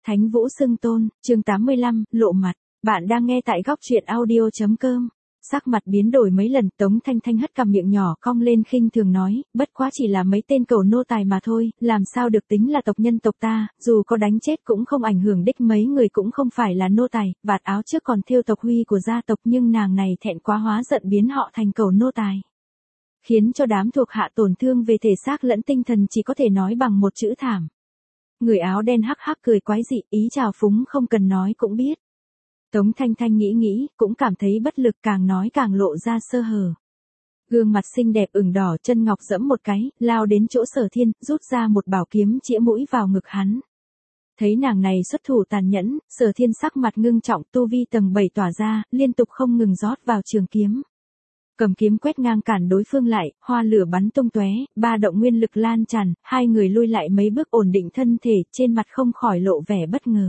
Thánh Vũ Xưng Tôn, chương 85, lộ mặt. Bạn đang nghe tại góc truyện audio.com. Sắc mặt biến đổi mấy lần, Tống Thanh Thanh hất cằm miệng nhỏ cong lên khinh thường nói, bất quá chỉ là mấy tên cẩu nô tài mà thôi, làm sao được tính là tộc nhân tộc ta, dù có đánh chết cũng không ảnh hưởng đích, mấy người cũng không phải là nô tài, vạt áo trước còn thêu tộc huy của gia tộc, nhưng nàng này thẹn quá hóa giận biến họ thành cẩu nô tài. Khiến cho đám thuộc hạ tổn thương về thể xác lẫn tinh thần, chỉ có thể nói bằng một chữ thảm. Người áo đen hắc hắc cười quái dị, ý chào phúng không cần nói cũng biết. Tống Thanh Thanh nghĩ, cũng cảm thấy bất lực, càng nói càng lộ ra sơ hở. Gương mặt xinh đẹp ửng đỏ, chân ngọc giẫm một cái, lao đến chỗ Sở Thiên, rút ra một bảo kiếm chĩa mũi vào ngực hắn. Thấy nàng này xuất thủ tàn nhẫn, Sở Thiên sắc mặt ngưng trọng, tu vi tầng 7 tỏa ra, liên tục không ngừng rót vào trường kiếm. Cầm kiếm quét ngang cản đối phương lại, hoa lửa bắn tung tóe, ba động nguyên lực lan tràn, hai người lui lại mấy bước ổn định thân thể, trên mặt không khỏi lộ vẻ bất ngờ.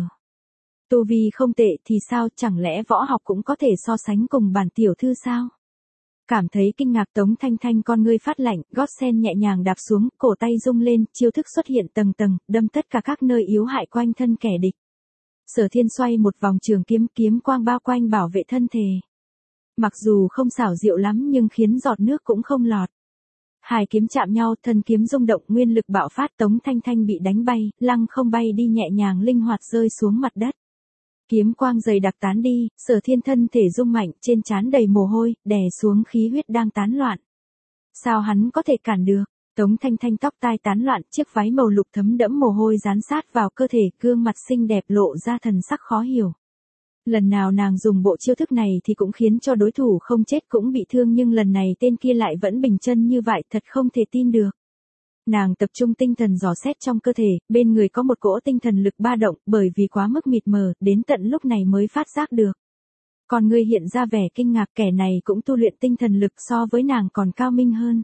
Tu vi không tệ thì sao, chẳng lẽ võ học cũng có thể so sánh cùng bản tiểu thư sao? Cảm thấy kinh ngạc, Tống Thanh Thanh con ngươi phát lạnh, gót sen nhẹ nhàng đạp xuống, cổ tay rung lên, chiêu thức xuất hiện tầng tầng, đâm tất cả các nơi yếu hại quanh thân kẻ địch. Sở Thiên xoay một vòng trường kiếm, kiếm quang bao quanh bảo vệ thân thể. Mặc dù không xảo diệu lắm nhưng khiến giọt nước cũng không lọt. Hai kiếm chạm nhau, thân kiếm rung động, nguyên lực bạo phát, Tống Thanh Thanh bị đánh bay, lăng không bay đi, nhẹ nhàng linh hoạt rơi xuống mặt đất. Kiếm quang dày đặc tán đi, Sở Thiên thân thể rung mạnh, trên trán đầy mồ hôi, đè xuống khí huyết đang tán loạn. Sao hắn có thể cản được? Tống Thanh Thanh tóc tai tán loạn, chiếc váy màu lục thấm đẫm mồ hôi dán sát vào cơ thể, gương mặt xinh đẹp lộ ra thần sắc khó hiểu. Lần nào nàng dùng bộ chiêu thức này thì cũng khiến cho đối thủ không chết cũng bị thương, nhưng lần này tên kia lại vẫn bình chân như vậy, thật không thể tin được. Nàng tập trung tinh thần dò xét trong cơ thể, bên người có một cỗ tinh thần lực ba động, bởi vì quá mức mịt mờ, đến tận lúc này mới phát giác được. Còn người hiện ra vẻ kinh ngạc, kẻ này cũng tu luyện tinh thần lực so với nàng còn cao minh hơn.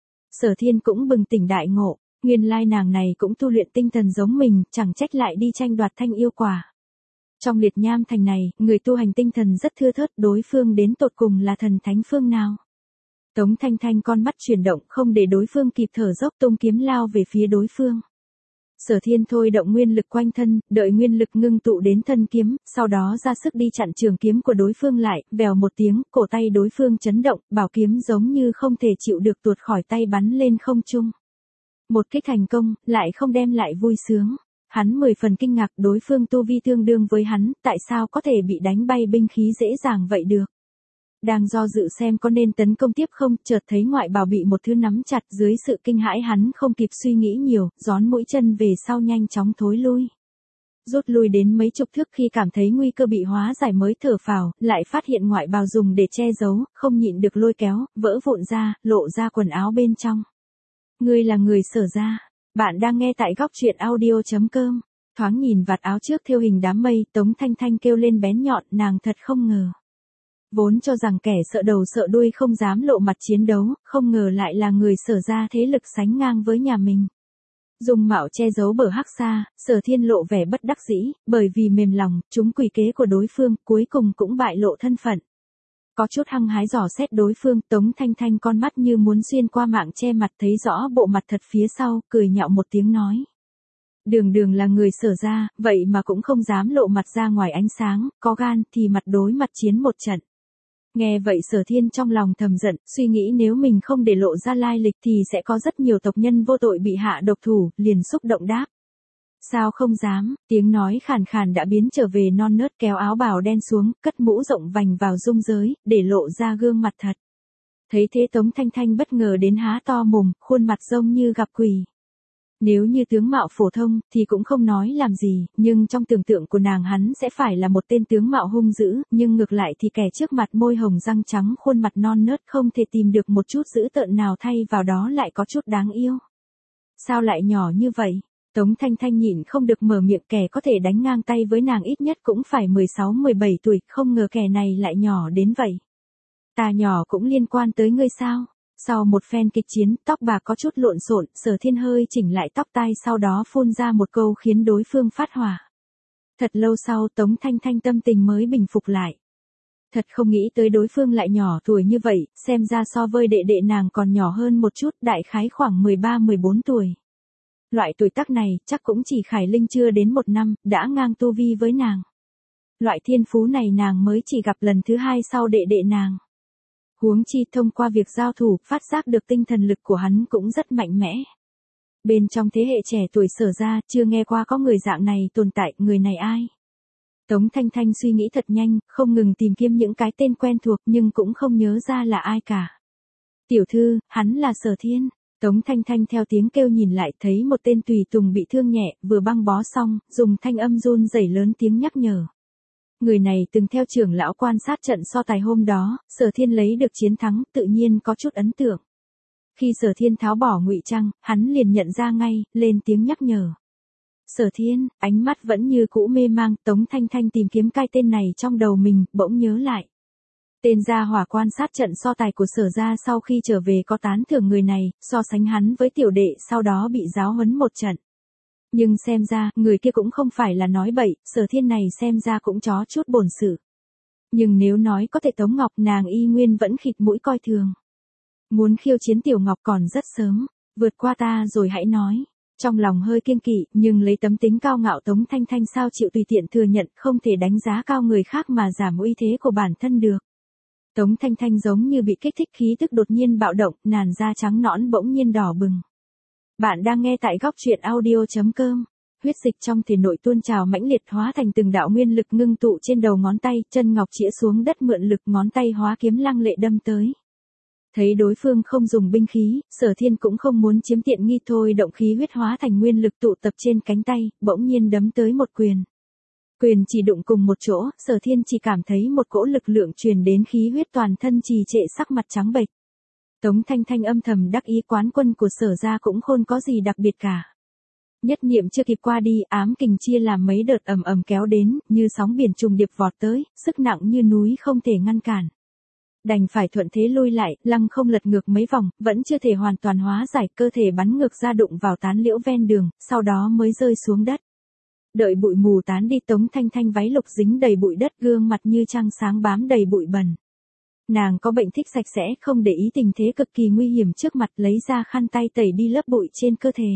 Sở Thiên cũng bừng tỉnh đại ngộ, nguyên lai nàng này cũng tu luyện tinh thần giống mình, chẳng trách lại đi tranh đoạt thanh yêu quả. Trong Liệt Nham thành này, người tu hành tinh thần rất thưa thớt, đối phương đến tột cùng là thần thánh phương nào? Tống Thanh Thanh con mắt chuyển động, không để đối phương kịp thở dốc, tung kiếm lao về phía đối phương. Sở Thiên thôi động nguyên lực quanh thân, đợi nguyên lực ngưng tụ đến thân kiếm, sau đó ra sức đi chặn trường kiếm của đối phương lại, vèo một tiếng, cổ tay đối phương chấn động, bảo kiếm giống như không thể chịu được tuột khỏi tay bắn lên không trung. Một kích thành công, lại không đem lại vui sướng. Hắn 10 phần kinh ngạc, đối phương tu vi tương đương với hắn, tại sao có thể bị đánh bay binh khí dễ dàng vậy được. Đang do dự xem có nên tấn công tiếp không, chợt thấy ngoại bào bị một thứ nắm chặt, dưới sự kinh hãi hắn không kịp suy nghĩ nhiều, gión mũi chân về sau nhanh chóng thối lui. Rút lui đến mấy chục thước, khi cảm thấy nguy cơ bị hóa giải mới thở phào, lại phát hiện ngoại bào dùng để che giấu, không nhịn được lôi kéo, vỡ vụn ra, lộ ra quần áo bên trong. Ngươi là người Sở gia. Bạn đang nghe tại góc truyện audio.com. Thoáng nhìn vạt áo trước thêu hình đám mây, Tống Thanh Thanh kêu lên bén nhọn, nàng thật không ngờ. Vốn cho rằng kẻ sợ đầu sợ đuôi không dám lộ mặt chiến đấu, không ngờ lại là người Sở gia thế lực sánh ngang với nhà mình. Dùng mạo che giấu bờ hắc xa, Sở Thiên lộ vẻ bất đắc dĩ, bởi vì mềm lòng, trúng quỷ kế của đối phương, cuối cùng cũng bại lộ thân phận. Có chút hăng hái dò xét đối phương, Tống Thanh Thanh con mắt như muốn xuyên qua mạng che mặt, thấy rõ bộ mặt thật phía sau, cười nhạo một tiếng nói. Đường là người Sở gia, vậy mà cũng không dám lộ mặt ra ngoài ánh sáng, có gan thì mặt đối mặt chiến một trận. Nghe vậy Sở Thiên trong lòng thầm giận, suy nghĩ nếu mình không để lộ ra lai lịch thì sẽ có rất nhiều tộc nhân vô tội bị hạ độc thủ, liền xúc động đáp. Sao không dám, tiếng nói khàn khàn đã biến trở về non nớt, kéo áo bào đen xuống, cất mũ rộng vành vào dung giới, để lộ ra gương mặt thật. Thấy thế Tống Thanh Thanh bất ngờ đến há to mồm, khuôn mặt giống như gặp quỷ. Nếu như tướng mạo phổ thông thì cũng không nói làm gì, nhưng trong tưởng tượng của nàng hắn sẽ phải là một tên tướng mạo hung dữ, nhưng ngược lại thì kẻ trước mặt môi hồng răng trắng, khuôn mặt non nớt, không thể tìm được một chút dữ tợn nào, thay vào đó lại có chút đáng yêu. Sao lại nhỏ như vậy? Tống Thanh Thanh nhịn không được mở miệng, kẻ có thể đánh ngang tay với nàng ít nhất cũng phải 16-17 tuổi, không ngờ kẻ này lại nhỏ đến vậy. Ta nhỏ cũng liên quan tới ngươi sao? Sau một phen kịch chiến, tóc bà có chút lộn xộn, Sở Thiên hơi chỉnh lại tóc tai, sau đó phun ra một câu khiến đối phương phát hỏa. Thật lâu sau Tống Thanh Thanh tâm tình mới bình phục lại. Thật không nghĩ tới đối phương lại nhỏ tuổi như vậy, xem ra so với đệ đệ nàng còn nhỏ hơn một chút, đại khái khoảng 13-14 tuổi. Loại tuổi tác này, chắc cũng chỉ Khải Linh chưa đến 1 năm, đã ngang tu vi với nàng. Loại thiên phú này nàng mới chỉ gặp lần thứ 2 sau đệ đệ nàng. Huống chi thông qua việc giao thủ, phát giác được tinh thần lực của hắn cũng rất mạnh mẽ. Bên trong thế hệ trẻ tuổi Sở ra, chưa nghe qua có người dạng này tồn tại, người này ai? Tống Thanh Thanh suy nghĩ thật nhanh, không ngừng tìm kiếm những cái tên quen thuộc nhưng cũng không nhớ ra là ai cả. Tiểu thư, hắn là Sở Thiên. Tống Thanh Thanh theo tiếng kêu nhìn lại thấy một tên tùy tùng bị thương nhẹ, vừa băng bó xong, dùng thanh âm run rẩy lớn tiếng nhắc nhở. Người này từng theo trưởng lão quan sát trận so tài hôm đó, Sở Thiên lấy được chiến thắng, tự nhiên có chút ấn tượng. Khi Sở Thiên tháo bỏ ngụy trang, hắn liền nhận ra ngay, lên tiếng nhắc nhở. Sở Thiên, ánh mắt vẫn như cũ mê mang, Tống Thanh Thanh tìm kiếm cái tên này trong đầu mình, bỗng nhớ lại. Tên gia hỏa quan sát trận so tài của Sở gia sau khi trở về có tán thưởng người này, so sánh hắn với tiểu đệ sau đó bị giáo huấn một trận. Nhưng xem ra, người kia cũng không phải là nói bậy, Sở Thiên này xem ra cũng chó chút bổn sự. Nhưng nếu nói có thể Tống Ngọc nàng y nguyên vẫn khịt mũi coi thường. Muốn khiêu chiến Tiểu Ngọc còn rất sớm, vượt qua ta rồi hãy nói. Trong lòng hơi kiêng kỵ, nhưng lấy tấm tính cao ngạo Tống Thanh Thanh sao chịu tùy tiện thừa nhận không thể đánh giá cao người khác mà giảm uy thế của bản thân được. Tống Thanh Thanh giống như bị kích thích khí tức đột nhiên bạo động, làn da trắng nõn bỗng nhiên đỏ bừng. Bạn đang nghe tại góc truyện audio.com. Huyết dịch trong thể nội tuôn trào mãnh liệt hóa thành từng đạo nguyên lực ngưng tụ trên đầu ngón tay, chân ngọc chĩa xuống đất mượn lực ngón tay hóa kiếm lăng lệ đâm tới. Thấy đối phương không dùng binh khí, Sở Thiên cũng không muốn chiếm tiện nghi thôi động khí huyết hóa thành nguyên lực tụ tập trên cánh tay, bỗng nhiên đấm tới một quyền. Quyền chỉ đụng cùng một chỗ, Sở Thiên chỉ cảm thấy một cỗ lực lượng truyền đến khí huyết toàn thân trì trệ sắc mặt trắng bệch. Tống Thanh Thanh âm thầm đắc ý quán quân của Sở gia cũng không có gì đặc biệt cả. Nhất niệm chưa kịp qua đi, ám kình chia làm mấy đợt ầm ầm kéo đến, như sóng biển trùng điệp vọt tới, sức nặng như núi không thể ngăn cản. Đành phải thuận thế lui lại, lăng không lật ngược mấy vòng, vẫn chưa thể hoàn toàn hóa giải, cơ thể bắn ngược ra đụng vào tán liễu ven đường, sau đó mới rơi xuống đất. Đợi bụi mù tán đi, Tống Thanh Thanh váy lục dính đầy bụi đất, gương mặt như trăng sáng bám đầy bụi bẩn. Nàng có bệnh thích sạch sẽ, không để ý tình thế cực kỳ nguy hiểm trước mặt, lấy ra khăn tay tẩy đi lớp bụi trên cơ thể.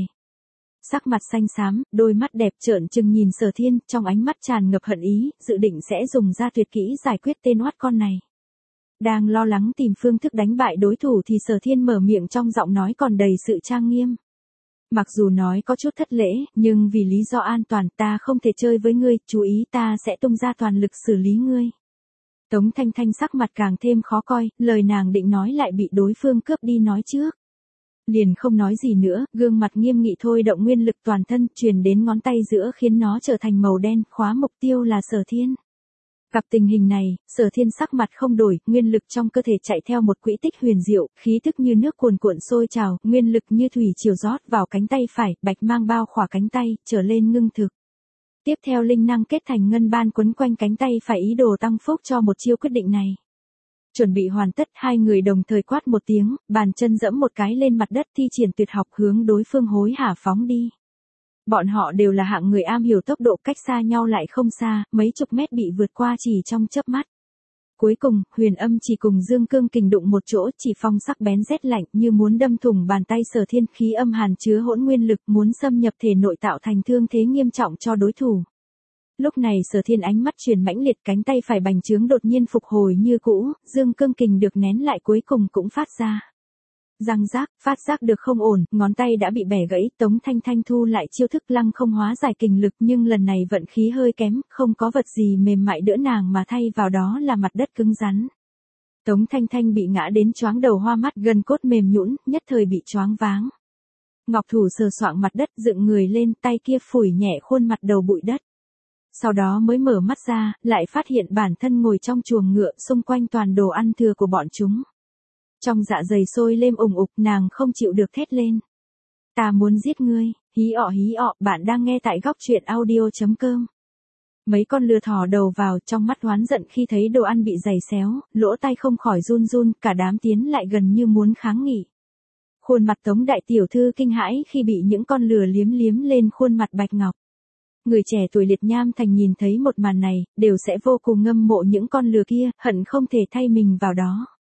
Sắc mặt xanh xám, đôi mắt đẹp trợn trừng nhìn Sở Thiên, trong ánh mắt tràn ngập hận ý, dự định sẽ dùng ra tuyệt kỹ giải quyết tên oát con này. Đang lo lắng tìm phương thức đánh bại đối thủ thì Sở Thiên mở miệng trong giọng nói còn đầy sự trang nghiêm. Mặc dù nói có chút thất lễ, nhưng vì lý do an toàn ta không thể chơi với ngươi, chú ý ta sẽ tung ra toàn lực xử lý ngươi. Tống Thanh Thanh sắc mặt càng thêm khó coi, lời nàng định nói lại bị đối phương cướp đi nói trước. Liền không nói gì nữa, gương mặt nghiêm nghị thôi động nguyên lực toàn thân truyền đến ngón tay giữa khiến nó trở thành màu đen, khóa mục tiêu là Sở Thiên. Gặp tình hình này, Sở Thiên sắc mặt không đổi, nguyên lực trong cơ thể chạy theo một quỹ tích huyền diệu, khí tức như nước cuồn cuộn sôi trào, nguyên lực như thủy triều rót vào cánh tay phải, bạch mang bao khỏa cánh tay, trở lên ngưng thực. Tiếp theo linh năng kết thành ngân ban quấn quanh cánh tay phải ý đồ tăng phúc cho một chiêu quyết định này. Chuẩn bị hoàn tất, hai người đồng thời quát một tiếng, bàn chân giẫm một cái lên mặt đất thi triển tuyệt học hướng đối phương hối hả phóng đi. Bọn họ đều là hạng người am hiểu tốc độ, cách xa nhau lại không xa, mấy chục mét bị vượt qua chỉ trong chớp mắt. Cuối cùng, Huyền Âm chỉ cùng Dương Cương Kình đụng một chỗ, chỉ phong sắc bén rét lạnh như muốn đâm thủng bàn tay Sở Thiên, khí âm hàn chứa hỗn nguyên lực muốn xâm nhập thể nội tạo thành thương thế nghiêm trọng cho đối thủ. Lúc này Sở Thiên ánh mắt chuyển mãnh liệt, cánh tay phải bành trướng đột nhiên phục hồi như cũ, Dương Cương Kình được nén lại cuối cùng cũng phát ra. Răng rác, phát giác được không ổn, ngón tay đã bị bẻ gãy, Tống Thanh Thanh thu lại chiêu thức lăng không hóa giải kình lực, nhưng lần này vận khí hơi kém, không có vật gì mềm mại đỡ nàng mà thay vào đó là mặt đất cứng rắn. Tống Thanh Thanh bị ngã đến choáng đầu hoa mắt, gần cốt mềm nhũn, nhất thời bị choáng váng. Ngọc thủ sờ soạng mặt đất, dựng người lên, tay kia phủi nhẹ khuôn mặt đầu bụi đất. Sau đó mới mở mắt ra, lại phát hiện bản thân ngồi trong chuồng ngựa, xung quanh toàn đồ ăn thừa của bọn chúng. Trong dạ dày sôi lên ủng ục, nàng không chịu được thét lên. Ta muốn giết ngươi, hí ọ, bạn đang nghe tại góc truyện audio.com. Mấy con lừa thò đầu vào, trong mắt oán giận khi thấy đồ ăn bị giày xéo, lỗ tai không khỏi run run, cả đám tiến lại gần như muốn kháng nghị. Khuôn mặt Tống đại tiểu thư kinh hãi khi bị những con lừa liếm liếm lên khuôn mặt bạch ngọc. Người trẻ tuổi Liệt Nham Thành nhìn thấy một màn này, đều sẽ vô cùng ngâm mộ những con lừa kia, hận không thể thay mình vào đó.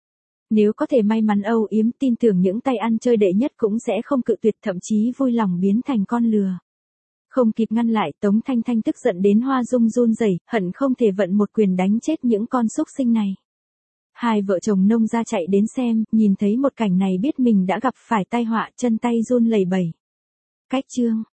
Nếu có thể may mắn âu yếm, tin tưởng những tay ăn chơi đệ nhất cũng sẽ không cự tuyệt, thậm chí vui lòng biến thành con lừa. Không kịp ngăn lại, Tống Thanh Thanh tức giận đến hoa dung run rẩy, hận không thể vận một quyền đánh chết những con súc sinh này. Hai vợ chồng nông gia chạy đến xem, nhìn thấy một cảnh này biết mình đã gặp phải tai họa, chân tay run lẩy bẩy. Cách chương